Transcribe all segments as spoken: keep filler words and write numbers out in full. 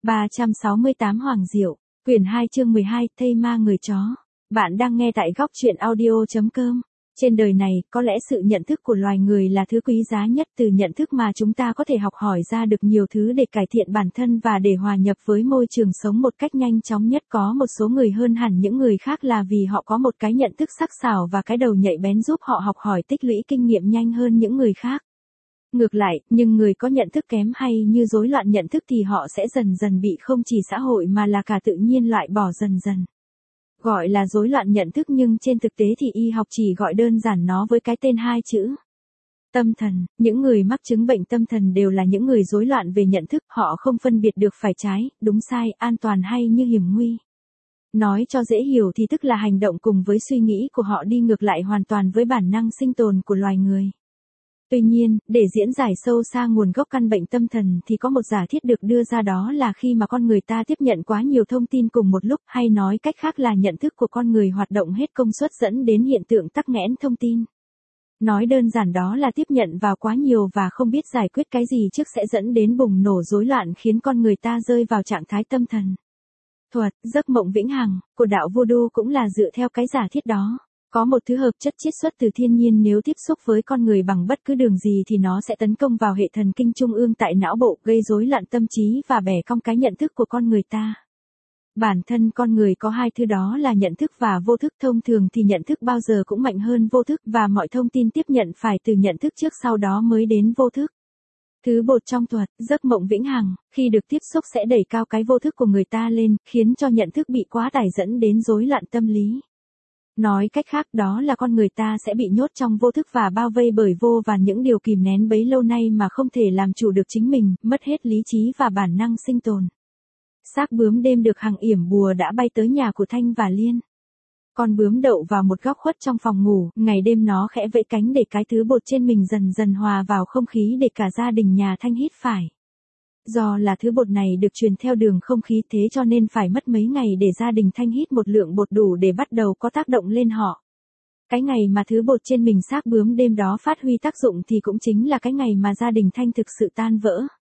ba trăm sáu mươi tám Hoàng Diệu, quyển hai chương mười hai, Thây ma người chó. Bạn đang nghe tại góc truyện audio chấm com. Trên đời này, có lẽ sự nhận thức của loài người là thứ quý giá nhất, từ nhận thức mà chúng ta có thể học hỏi ra được nhiều thứ để cải thiện bản thân và để hòa nhập với môi trường sống một cách nhanh chóng nhất. Có một số người hơn hẳn những người khác là vì họ có một cái nhận thức sắc sảo và cái đầu nhạy bén giúp họ học hỏi tích lũy kinh nghiệm nhanh hơn những người khác. Ngược lại, nhưng người có nhận thức kém hay như rối loạn nhận thức thì họ sẽ dần dần bị không chỉ xã hội mà là cả tự nhiên loại bỏ dần dần. Gọi là rối loạn nhận thức nhưng trên thực tế thì y học chỉ gọi đơn giản nó với cái tên hai chữ. Tâm thần. Những người mắc chứng bệnh tâm thần đều là những người rối loạn về nhận thức, họ không phân biệt được phải trái, đúng sai, an toàn hay như hiểm nguy. Nói cho dễ hiểu thì tức là hành động cùng với suy nghĩ của họ đi ngược lại hoàn toàn với bản năng sinh tồn của loài người. Tuy nhiên, để diễn giải sâu xa nguồn gốc căn bệnh tâm thần thì có một giả thiết được đưa ra, đó là khi mà con người ta tiếp nhận quá nhiều thông tin cùng một lúc, hay nói cách khác là nhận thức của con người hoạt động hết công suất dẫn đến hiện tượng tắc nghẽn thông tin. Nói đơn giản đó là tiếp nhận vào quá nhiều và không biết giải quyết cái gì trước sẽ dẫn đến bùng nổ rối loạn khiến con người ta rơi vào trạng thái tâm thần. Thuật, giấc mộng vĩnh hằng, của đạo Voodoo cũng là dựa theo cái giả thiết đó. Có một thứ hợp chất chiết xuất từ thiên nhiên nếu tiếp xúc với con người bằng bất cứ đường gì thì nó sẽ tấn công vào hệ thần kinh trung ương tại não bộ, gây rối loạn tâm trí và bẻ cong cái nhận thức của con người ta. Bản thân con người có hai thứ, đó là nhận thức và vô thức. Thông thường thì nhận thức bao giờ cũng mạnh hơn vô thức và mọi thông tin tiếp nhận phải từ nhận thức trước sau đó mới đến vô thức. Thứ bột trong thuật, giấc mộng vĩnh hằng, khi được tiếp xúc sẽ đẩy cao cái vô thức của người ta lên, khiến cho nhận thức bị quá tải dẫn đến rối loạn tâm lý. Nói cách khác đó là con người ta sẽ bị nhốt trong vô thức và bao vây bởi vô vàn những điều kìm nén bấy lâu nay mà không thể làm chủ được chính mình, mất hết lý trí và bản năng sinh tồn. Xác bướm đêm được Hằng yểm bùa đã bay tới nhà của Thanh và Liên. Con bướm đậu vào một góc khuất trong phòng ngủ, ngày đêm nó khẽ vẫy cánh để cái thứ bột trên mình dần dần hòa vào không khí để cả gia đình nhà Thanh hít phải. Do là thứ bột này được truyền theo đường không khí thế cho nên phải mất mấy ngày để gia đình Thanh hít một lượng bột đủ để bắt đầu có tác động lên họ. Cái ngày mà thứ bột trên mình xác bướm đêm đó phát huy tác dụng thì cũng chính là cái ngày mà gia đình Thanh thực sự tan vỡ.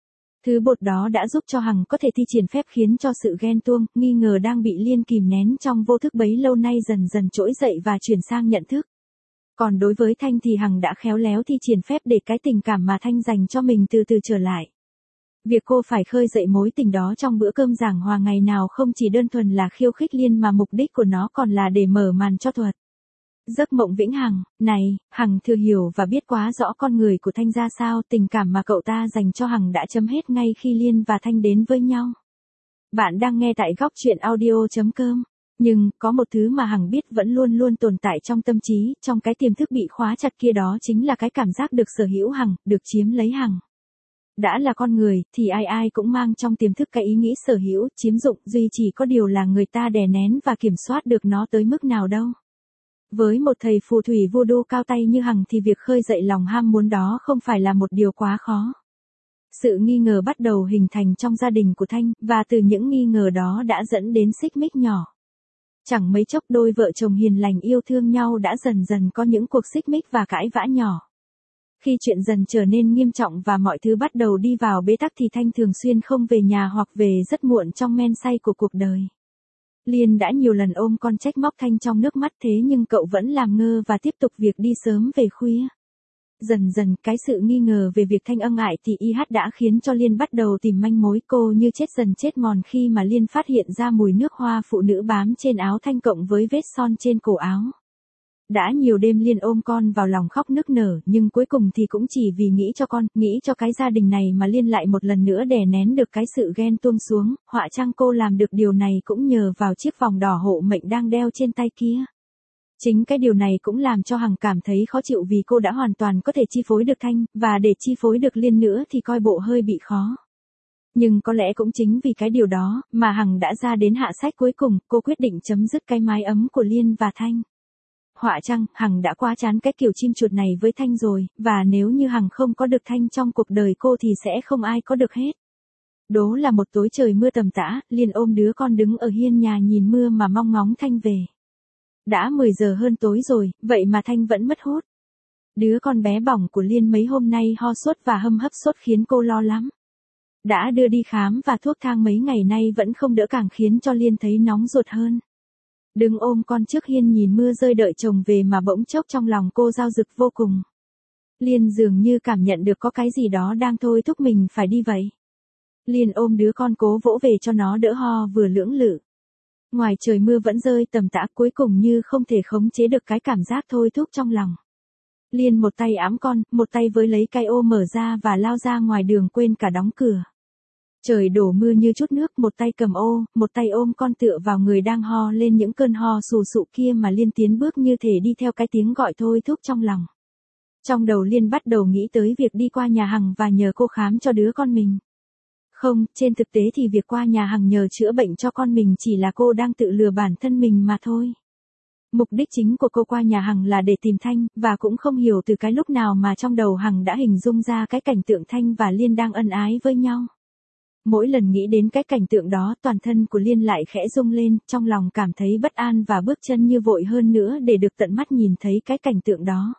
Thứ bột đó đã giúp cho Hằng có thể thi triển phép khiến cho sự ghen tuông, nghi ngờ đang bị Liên kìm nén trong vô thức bấy lâu nay dần dần trỗi dậy và chuyển sang nhận thức. Còn đối với Thanh thì Hằng đã khéo léo thi triển phép để cái tình cảm mà Thanh dành cho mình từ từ trở lại. Việc cô phải khơi dậy mối tình đó trong bữa cơm giảng hòa ngày nào không chỉ đơn thuần là khiêu khích Liên mà mục đích của nó còn là để mở màn cho thuật. Giấc mộng vĩnh hằng, này, Hằng thừa hiểu và biết quá rõ con người của Thanh ra sao, tình cảm mà cậu ta dành cho Hằng đã chấm hết ngay khi Liên và Thanh đến với nhau. Bạn đang nghe tại góc truyện audio chấm com. Nhưng, có một thứ mà Hằng biết vẫn luôn luôn tồn tại trong tâm trí, trong cái tiềm thức bị khóa chặt kia, đó chính là cái cảm giác được sở hữu Hằng, được chiếm lấy Hằng. Đã là con người, thì ai ai cũng mang trong tiềm thức cái ý nghĩ sở hữu, chiếm dụng, duy chỉ có điều là người ta đè nén và kiểm soát được nó tới mức nào đâu. Với một thầy phù thủy Voodoo cao tay như Hằng thì việc khơi dậy lòng ham muốn đó không phải là một điều quá khó. Sự nghi ngờ bắt đầu hình thành trong gia đình của Thanh, và từ những nghi ngờ đó đã dẫn đến xích mích nhỏ. Chẳng mấy chốc đôi vợ chồng hiền lành yêu thương nhau đã dần dần có những cuộc xích mích và cãi vã nhỏ. Khi chuyện dần trở nên nghiêm trọng và mọi thứ bắt đầu đi vào bế tắc thì Thanh thường xuyên không về nhà hoặc về rất muộn trong men say của cuộc đời. Liên đã nhiều lần ôm con trách móc Thanh trong nước mắt, thế nhưng cậu vẫn làm ngơ và tiếp tục việc đi sớm về khuya. Dần dần, cái sự nghi ngờ về việc Thanh ân ái thì i hát đã khiến cho Liên bắt đầu tìm manh mối. Cô như chết dần chết mòn khi mà Liên phát hiện ra mùi nước hoa phụ nữ bám trên áo Thanh cộng với vết son trên cổ áo. Đã nhiều đêm Liên ôm con vào lòng khóc nức nở, nhưng cuối cùng thì cũng chỉ vì nghĩ cho con, nghĩ cho cái gia đình này mà Liên lại một lần nữa đè nén được cái sự ghen tuông xuống. Họa chăng cô làm được điều này cũng nhờ vào chiếc vòng đỏ hộ mệnh đang đeo trên tay kia. Chính cái điều này cũng làm cho Hằng cảm thấy khó chịu vì cô đã hoàn toàn có thể chi phối được Thanh, và để chi phối được Liên nữa thì coi bộ hơi bị khó. Nhưng có lẽ cũng chính vì cái điều đó mà Hằng đã ra đến hạ sách cuối cùng, cô quyết định chấm dứt cái mái ấm của Liên và Thanh. Họa chăng, Hằng đã quá chán cái kiểu chim chuột này với Thanh rồi, và nếu như Hằng không có được Thanh trong cuộc đời cô thì sẽ không ai có được hết. Đố là một tối trời mưa tầm tã, Liên ôm đứa con đứng ở hiên nhà nhìn mưa mà mong ngóng Thanh về. Đã mười giờ hơn tối rồi, vậy mà Thanh vẫn mất hút. Đứa con bé bỏng của Liên mấy hôm nay ho sốt và hâm hấp sốt khiến cô lo lắm. Đã đưa đi khám và thuốc thang mấy ngày nay vẫn không đỡ càng khiến cho Liên thấy nóng ruột hơn. Đứng ôm con trước hiên nhìn mưa rơi đợi chồng về mà bỗng chốc trong lòng cô dao dực vô cùng. Liên dường như cảm nhận được có cái gì đó đang thôi thúc mình phải đi vậy. Liên ôm đứa con cố vỗ về cho nó đỡ ho vừa lưỡng lự. Ngoài trời mưa vẫn rơi tầm tã cuối cùng như không thể khống chế được cái cảm giác thôi thúc trong lòng. Liên một tay ẵm con, một tay với lấy cái ô mở ra và lao ra ngoài đường quên cả đóng cửa. Trời đổ mưa như chút nước, một tay cầm ô, một tay ôm con tựa vào người đang ho lên những cơn ho sù sụ kia mà Liên tiến bước như thể đi theo cái tiếng gọi thôi thúc trong lòng. Trong đầu Liên bắt đầu nghĩ tới việc đi qua nhà Hằng và nhờ cô khám cho đứa con mình. Không, trên thực tế thì việc qua nhà Hằng nhờ chữa bệnh cho con mình chỉ là cô đang tự lừa bản thân mình mà thôi. Mục đích chính của cô qua nhà Hằng là để tìm Thanh, và cũng không hiểu từ cái lúc nào mà trong đầu Hằng đã hình dung ra cái cảnh tượng Thanh và Liên đang ân ái với nhau. Mỗi lần nghĩ đến cái cảnh tượng đó, toàn thân của Liên lại khẽ rung lên, trong lòng cảm thấy bất an và bước chân như vội hơn nữa để được tận mắt nhìn thấy cái cảnh tượng đó.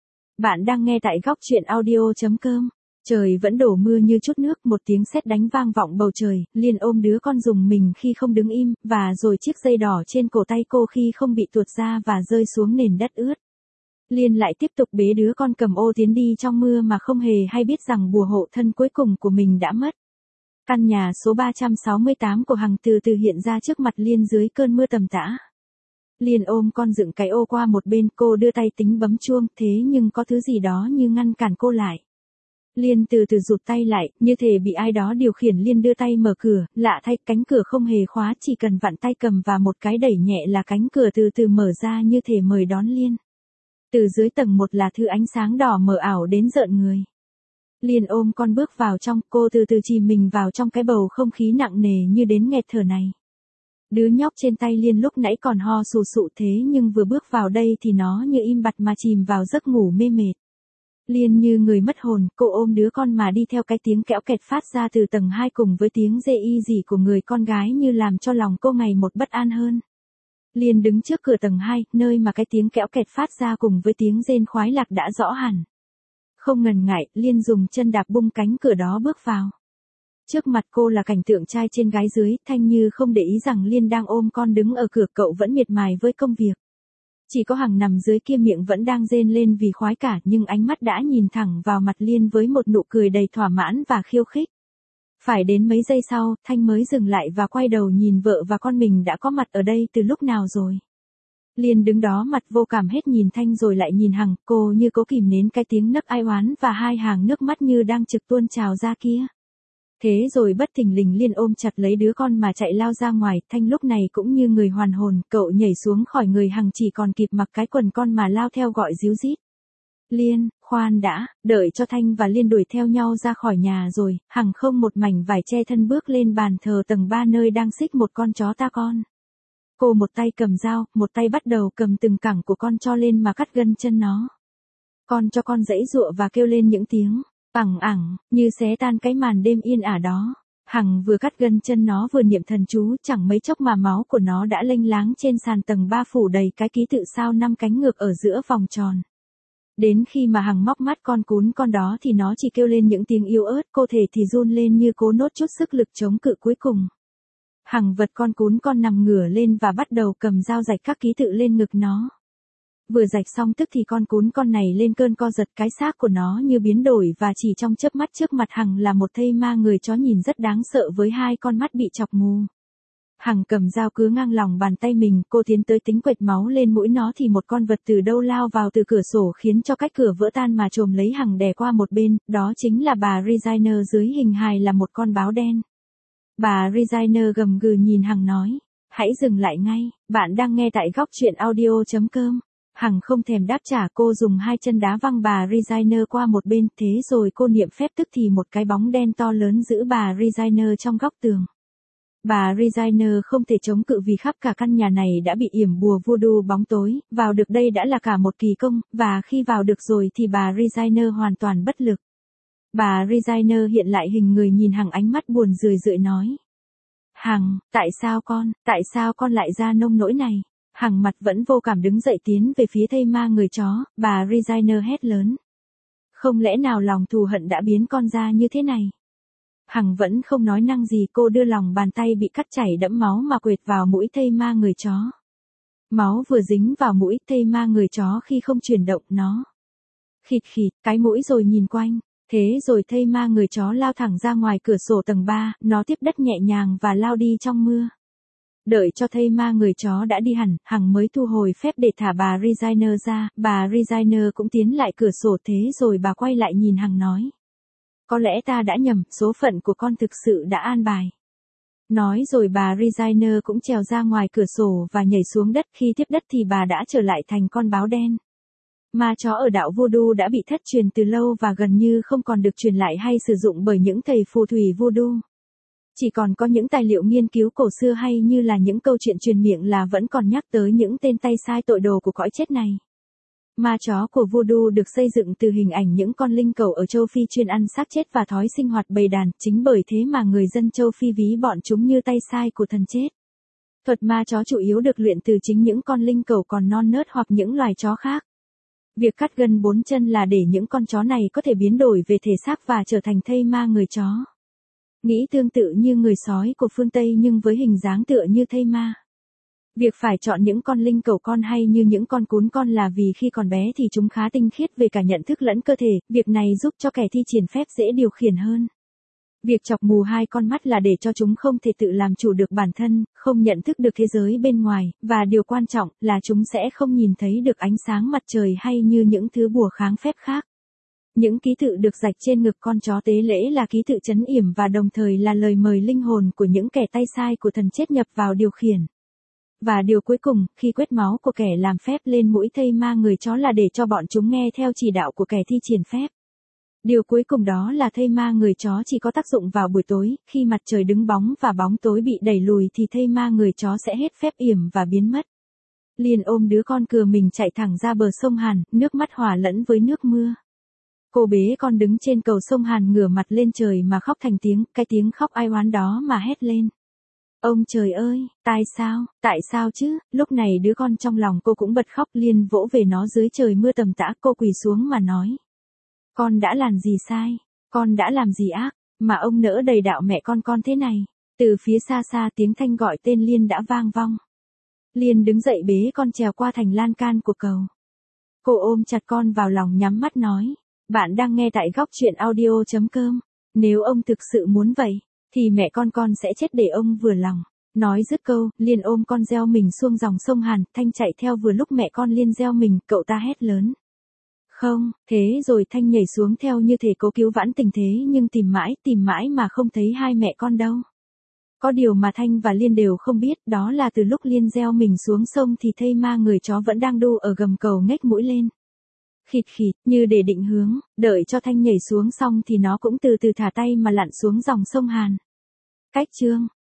Bạn đang nghe tại góc truyện audio chấm com. Trời vẫn đổ mưa như chút nước, một tiếng sét đánh vang vọng bầu trời, Liên ôm đứa con dùng mình khi không đứng im, và rồi chiếc dây đỏ trên cổ tay cô khi không bị tuột ra và rơi xuống nền đất ướt. Liên lại tiếp tục bế đứa con cầm ô tiến đi trong mưa mà không hề hay biết rằng bùa hộ thân cuối cùng của mình đã mất. Căn nhà số ba trăm sáu mươi tám của Hằng từ từ hiện ra trước mặt Liên dưới cơn mưa tầm tã. Liên ôm con dựng cái ô qua một bên, cô đưa tay tính bấm chuông, thế nhưng có thứ gì đó như ngăn cản cô lại. Liên từ từ rụt tay lại, như thể bị ai đó điều khiển. Liên đưa tay mở cửa, lạ thay cánh cửa không hề khóa, chỉ cần vặn tay cầm và một cái đẩy nhẹ là cánh cửa từ từ mở ra như thể mời đón Liên. Từ dưới tầng một là thứ ánh sáng đỏ mờ ảo đến rợn người. Liên ôm con bước vào trong, cô từ từ chìm mình vào trong cái bầu không khí nặng nề như đến nghẹt thở này. Đứa nhóc trên tay Liên lúc nãy còn ho sù sụ thế nhưng vừa bước vào đây thì nó như im bặt mà chìm vào giấc ngủ mê mệt. Liên như người mất hồn, cô ôm đứa con mà đi theo cái tiếng kẽo kẹt phát ra từ tầng hai cùng với tiếng rê y rỉ của người con gái như làm cho lòng cô ngày một bất an hơn. Liên đứng trước cửa tầng hai, nơi mà cái tiếng kẽo kẹt phát ra cùng với tiếng rên khoái lạc đã rõ hẳn. Không ngần ngại, Liên dùng chân đạp bung cánh cửa đó bước vào. Trước mặt cô là cảnh tượng trai trên gái dưới, Thanh như không để ý rằng Liên đang ôm con đứng ở cửa, cậu vẫn miệt mài với công việc. Chỉ có Hằng nằm dưới kia miệng vẫn đang rên lên vì khoái cả, nhưng ánh mắt đã nhìn thẳng vào mặt Liên với một nụ cười đầy thỏa mãn và khiêu khích. Phải đến mấy giây sau, Thanh mới dừng lại và quay đầu nhìn vợ và con mình đã có mặt ở đây từ lúc nào rồi. Liên đứng đó mặt vô cảm hết nhìn Thanh rồi lại nhìn Hằng, cô như cố kìm nén cái tiếng nấc ai oán và hai hàng nước mắt như đang trực tuôn trào ra kia. Thế rồi bất thình lình Liên ôm chặt lấy đứa con mà chạy lao ra ngoài, Thanh lúc này cũng như người hoàn hồn, cậu nhảy xuống khỏi người Hằng chỉ còn kịp mặc cái quần con mà lao theo gọi ríu rít. Liên, khoan đã, đợi cho Thanh và Liên đuổi theo nhau ra khỏi nhà rồi, Hằng không một mảnh vải che thân bước lên bàn thờ tầng ba nơi đang xích một con chó ta con. Cô một tay cầm dao, một tay bắt đầu cầm từng cẳng của con cho lên mà cắt gân chân nó. Con cho con giãy giụa và kêu lên những tiếng ẳng ẳng, như xé tan cái màn đêm yên ả đó. Hằng vừa cắt gân chân nó vừa niệm thần chú, chẳng mấy chốc mà máu của nó đã lênh láng trên sàn tầng ba phủ đầy cái ký tự sao năm cánh ngược ở giữa vòng tròn. Đến khi mà Hằng móc mắt con cún con đó thì nó chỉ kêu lên những tiếng yếu ớt, cô thể thì run lên như cố nốt chút sức lực chống cự cuối cùng. Hằng vật con cún con nằm ngửa lên và bắt đầu cầm dao rạch các ký tự lên ngực nó. Vừa rạch xong tức thì con cún con này lên cơn co giật, cái xác của nó như biến đổi và chỉ trong chớp mắt trước mặt Hằng là một thây ma người chó nhìn rất đáng sợ với hai con mắt bị chọc mù. Hằng cầm dao cứ ngang lòng bàn tay mình, cô tiến tới tính quệt máu lên mũi nó thì một con vật từ đâu lao vào từ cửa sổ khiến cho cách cửa vỡ tan mà chồm lấy Hằng đè qua một bên, đó chính là bà Regina, dưới hình hài là một con báo đen. Bà Regina gầm gừ nhìn Hằng nói, hãy dừng lại ngay, bạn đang nghe tại góc truyện audio chấm com. Hằng không thèm đáp trả, cô dùng hai chân đá văng bà Regina qua một bên, thế rồi cô niệm phép tức thì một cái bóng đen to lớn giữ bà Regina trong góc tường. Bà Regina không thể chống cự vì khắp cả căn nhà này đã bị yểm bùa voodoo bóng tối, vào được đây đã là cả một kỳ công, và khi vào được rồi thì bà Regina hoàn toàn bất lực. Bà Regina hiện lại hình người nhìn Hằng, ánh mắt buồn rười rượi nói. Hằng, tại sao con, tại sao con lại ra nông nỗi này? Hằng mặt vẫn vô cảm đứng dậy tiến về phía thây ma người chó, bà Regina hét lớn. Không lẽ nào lòng thù hận đã biến con ra như thế này? Hằng vẫn không nói năng gì, cô đưa lòng bàn tay bị cắt chảy đẫm máu mà quệt vào mũi thây ma người chó. Máu vừa dính vào mũi thây ma người chó khi không chuyển động nó. Khịt khịt, cái mũi rồi nhìn quanh. Thế rồi thây ma người chó lao thẳng ra ngoài cửa sổ tầng ba, nó tiếp đất nhẹ nhàng và lao đi trong mưa. Đợi cho thây ma người chó đã đi hẳn, Hằng mới thu hồi phép để thả bà Regina ra, bà Regina cũng tiến lại cửa sổ, thế rồi bà quay lại nhìn Hằng nói. Có lẽ ta đã nhầm, số phận của con thực sự đã an bài. Nói rồi bà Regina cũng trèo ra ngoài cửa sổ và nhảy xuống đất, khi tiếp đất thì bà đã trở lại thành con báo đen. Ma chó ở đạo Voodoo đã bị thất truyền từ lâu và gần như không còn được truyền lại hay sử dụng bởi những thầy phù thủy Voodoo. Chỉ còn có những tài liệu nghiên cứu cổ xưa hay như là những câu chuyện truyền miệng là vẫn còn nhắc tới những tên tay sai tội đồ của cõi chết này. Ma chó của Voodoo được xây dựng từ hình ảnh những con linh cẩu ở châu Phi chuyên ăn xác chết và thói sinh hoạt bầy đàn, chính bởi thế mà người dân châu Phi ví bọn chúng như tay sai của thần chết. Thuật ma chó chủ yếu được luyện từ chính những con linh cẩu còn non nớt hoặc những loài chó khác. Việc cắt gân bốn chân là để những con chó này có thể biến đổi về thể xác và trở thành thây ma người chó. Nghĩ tương tự như người sói của phương Tây nhưng với hình dáng tựa như thây ma. Việc phải chọn những con linh cẩu con hay như những con cún con là vì khi còn bé thì chúng khá tinh khiết về cả nhận thức lẫn cơ thể, việc này giúp cho kẻ thi triển phép dễ điều khiển hơn. Việc chọc mù hai con mắt là để cho chúng không thể tự làm chủ được bản thân, không nhận thức được thế giới bên ngoài, và điều quan trọng là chúng sẽ không nhìn thấy được ánh sáng mặt trời hay như những thứ bùa kháng phép khác. Những ký tự được rạch trên ngực con chó tế lễ là ký tự trấn yểm và đồng thời là lời mời linh hồn của những kẻ tay sai của thần chết nhập vào điều khiển. Và điều cuối cùng, khi quét máu của kẻ làm phép lên mũi thây ma người chó là để cho bọn chúng nghe theo chỉ đạo của kẻ thi triển phép. Điều cuối cùng đó là thây ma người chó chỉ có tác dụng vào buổi tối, khi mặt trời đứng bóng và bóng tối bị đẩy lùi thì thây ma người chó sẽ hết phép yểm và biến mất. Liền ôm đứa con cừa mình chạy thẳng ra bờ sông Hàn, nước mắt hòa lẫn với nước mưa. Cô bế con đứng trên cầu sông Hàn ngửa mặt lên trời mà khóc thành tiếng, cái tiếng khóc ai oán đó mà hét lên. Ông trời ơi, tại sao, tại sao chứ, lúc này đứa con trong lòng cô cũng bật khóc, liền vỗ về nó dưới trời mưa tầm tã, cô quỳ xuống mà nói. Con đã làm gì sai, con đã làm gì ác, mà ông nỡ đầy đạo mẹ con con thế này. Từ phía xa xa tiếng thanh gọi tên Liên đã vang vong. Liên đứng dậy bế con trèo qua thành lan can của cầu. Cô ôm chặt con vào lòng nhắm mắt nói. Bạn đang nghe tại góc truyện audio chấm com. Nếu ông thực sự muốn vậy, thì mẹ con con sẽ chết để ông vừa lòng. Nói dứt câu, Liên ôm con gieo mình xuống dòng sông Hàn, Thanh chạy theo vừa lúc mẹ con Liên gieo mình, cậu ta hét lớn. Không, thế rồi Thanh nhảy xuống theo như thể cố cứu vãn tình thế nhưng tìm mãi, tìm mãi mà không thấy hai mẹ con đâu. Có điều mà Thanh và Liên đều không biết, đó là từ lúc Liên gieo mình xuống sông thì thây ma người chó vẫn đang đu ở gầm cầu ngách mũi lên. Khịt khịt, như để định hướng, đợi cho Thanh nhảy xuống xong thì nó cũng từ từ thả tay mà lặn xuống dòng sông Hàn. Cách chương